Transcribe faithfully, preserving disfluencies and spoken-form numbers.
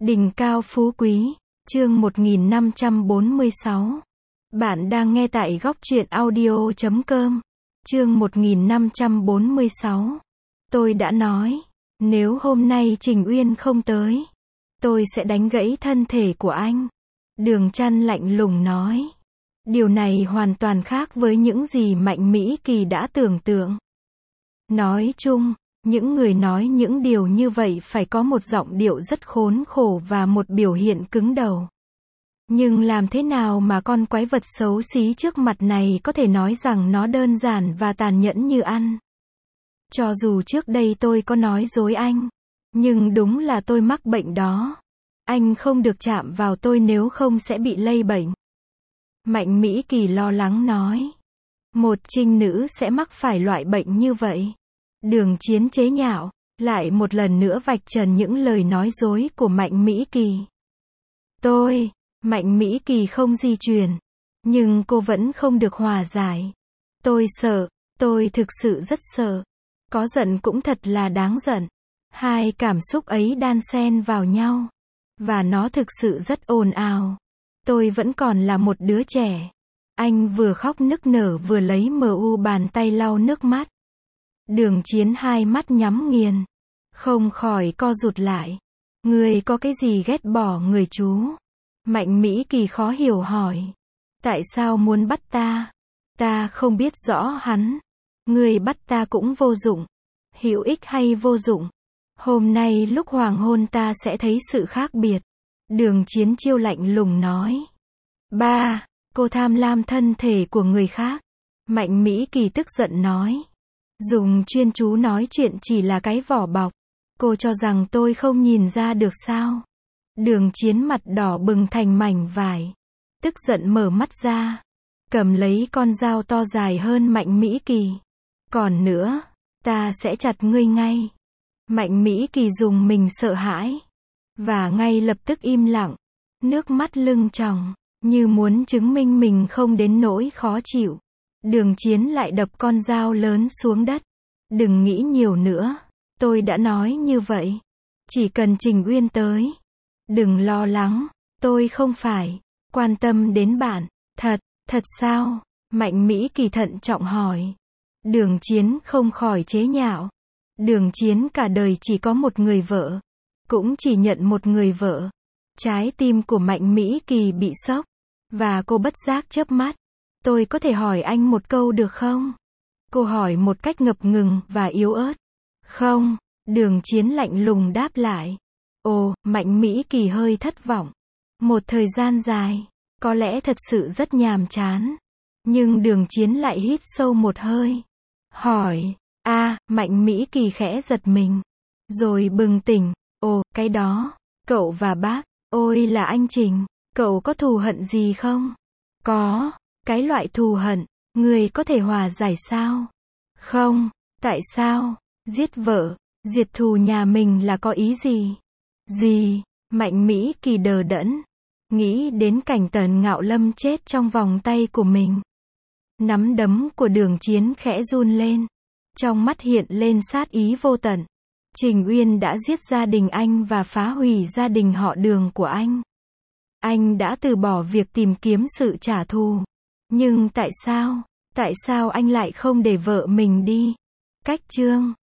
Đỉnh cao phú quý, chương một nghìn năm trăm bốn mươi sáu. Bạn đang nghe tại góc truyện audio chấm com. Chương một nghìn năm trăm bốn mươi sáu. Tôi đã nói, nếu hôm nay Trình Uyên không tới, tôi sẽ đánh gãy thân thể của anh. Đường Chăn lạnh lùng nói. Điều này hoàn toàn khác với những gì Mạnh Mỹ Kỳ đã tưởng tượng. Nói chung, những người nói những điều như vậy phải có một giọng điệu rất khốn khổ và một biểu hiện cứng đầu. Nhưng làm thế nào mà con quái vật xấu xí trước mặt này có thể nói rằng nó đơn giản và tàn nhẫn như ăn? Cho dù trước đây tôi có nói dối anh, nhưng đúng là tôi mắc bệnh đó. Anh không được chạm vào tôi nếu không sẽ bị lây bệnh. Mạnh Mỹ Kỳ lo lắng nói. Một trinh nữ sẽ mắc phải loại bệnh như vậy. Đường Chiến chế nhạo, lại một lần nữa vạch trần những lời nói dối của Mạnh Mỹ Kỳ. Tôi, Mạnh Mỹ Kỳ không di chuyển, nhưng cô vẫn không được hòa giải. Tôi sợ, tôi thực sự rất sợ. Có giận cũng thật là đáng giận. Hai cảm xúc ấy đan xen vào nhau. Và nó thực sự rất ồn ào. Tôi vẫn còn là một đứa trẻ. Anh vừa khóc nức nở vừa lấy mờ u bàn tay lau nước mắt. Đường Chiến hai mắt nhắm nghiền, không khỏi co rụt lại. Người có cái gì ghét bỏ người chú? Mạnh Mỹ Kỳ khó hiểu hỏi. Tại sao muốn bắt ta? Ta không biết rõ hắn. Người bắt ta cũng vô dụng. Hữu ích hay vô dụng? Hôm nay lúc hoàng hôn ta sẽ thấy sự khác biệt. Đường Chiến chiêu lạnh lùng nói. Ba, cô tham lam thân thể của người khác. Mạnh Mỹ Kỳ tức giận nói. Dùng chuyên chú nói chuyện chỉ là cái vỏ bọc. Cô cho rằng tôi không nhìn ra được sao? Đường Chiến mặt đỏ bừng thành mảnh vải. Tức giận mở mắt ra. Cầm lấy con dao to dài hơn Mạnh Mỹ Kỳ. Còn nữa, ta sẽ chặt ngươi ngay. Mạnh Mỹ Kỳ dùng mình sợ hãi. Và ngay lập tức im lặng. Nước mắt lưng tròng, như muốn chứng minh mình không đến nỗi khó chịu. Đường Chiến lại đập con dao lớn xuống đất. Đừng nghĩ nhiều nữa. Tôi đã nói như vậy. Chỉ cần Trình Uyên tới. Đừng lo lắng. Tôi không phải quan tâm đến bạn. Thật, thật sao? Mạnh Mỹ Kỳ thận trọng hỏi. Đường Chiến không khỏi chế nhạo. Đường Chiến cả đời chỉ có một người vợ. Cũng chỉ nhận một người vợ. Trái tim của Mạnh Mỹ Kỳ bị sốc. Và cô bất giác chớp mắt. Tôi có thể hỏi anh một câu được không? Cô hỏi một cách ngập ngừng và yếu ớt. Không, Đường Chiến lạnh lùng đáp lại. Ồ, Mạnh Mỹ Kỳ hơi thất vọng. Một thời gian dài, có lẽ thật sự rất nhàm chán. Nhưng Đường Chiến lại hít sâu một hơi. Hỏi, a, Mạnh Mỹ Kỳ khẽ giật mình. Rồi bừng tỉnh, ồ, cái đó, cậu và bác, ôi là anh Trình, cậu có thù hận gì không? Có, cái loại thù hận, người có thể hòa giải sao? Không, tại sao? Giết vợ, diệt thù nhà mình là có ý gì? Gì? Mạnh Mỹ Kỳ đờ đẫn. Nghĩ đến cảnh Tần Ngạo Lâm chết trong vòng tay của mình. Nắm đấm của Đường Chiến khẽ run lên. Trong mắt hiện lên sát ý vô tận. Trình Uyên đã giết gia đình anh và phá hủy gia đình họ Đường của anh. Anh đã từ bỏ việc tìm kiếm sự trả thù. Nhưng tại sao? Tại sao anh lại không để vợ mình đi? Cách chương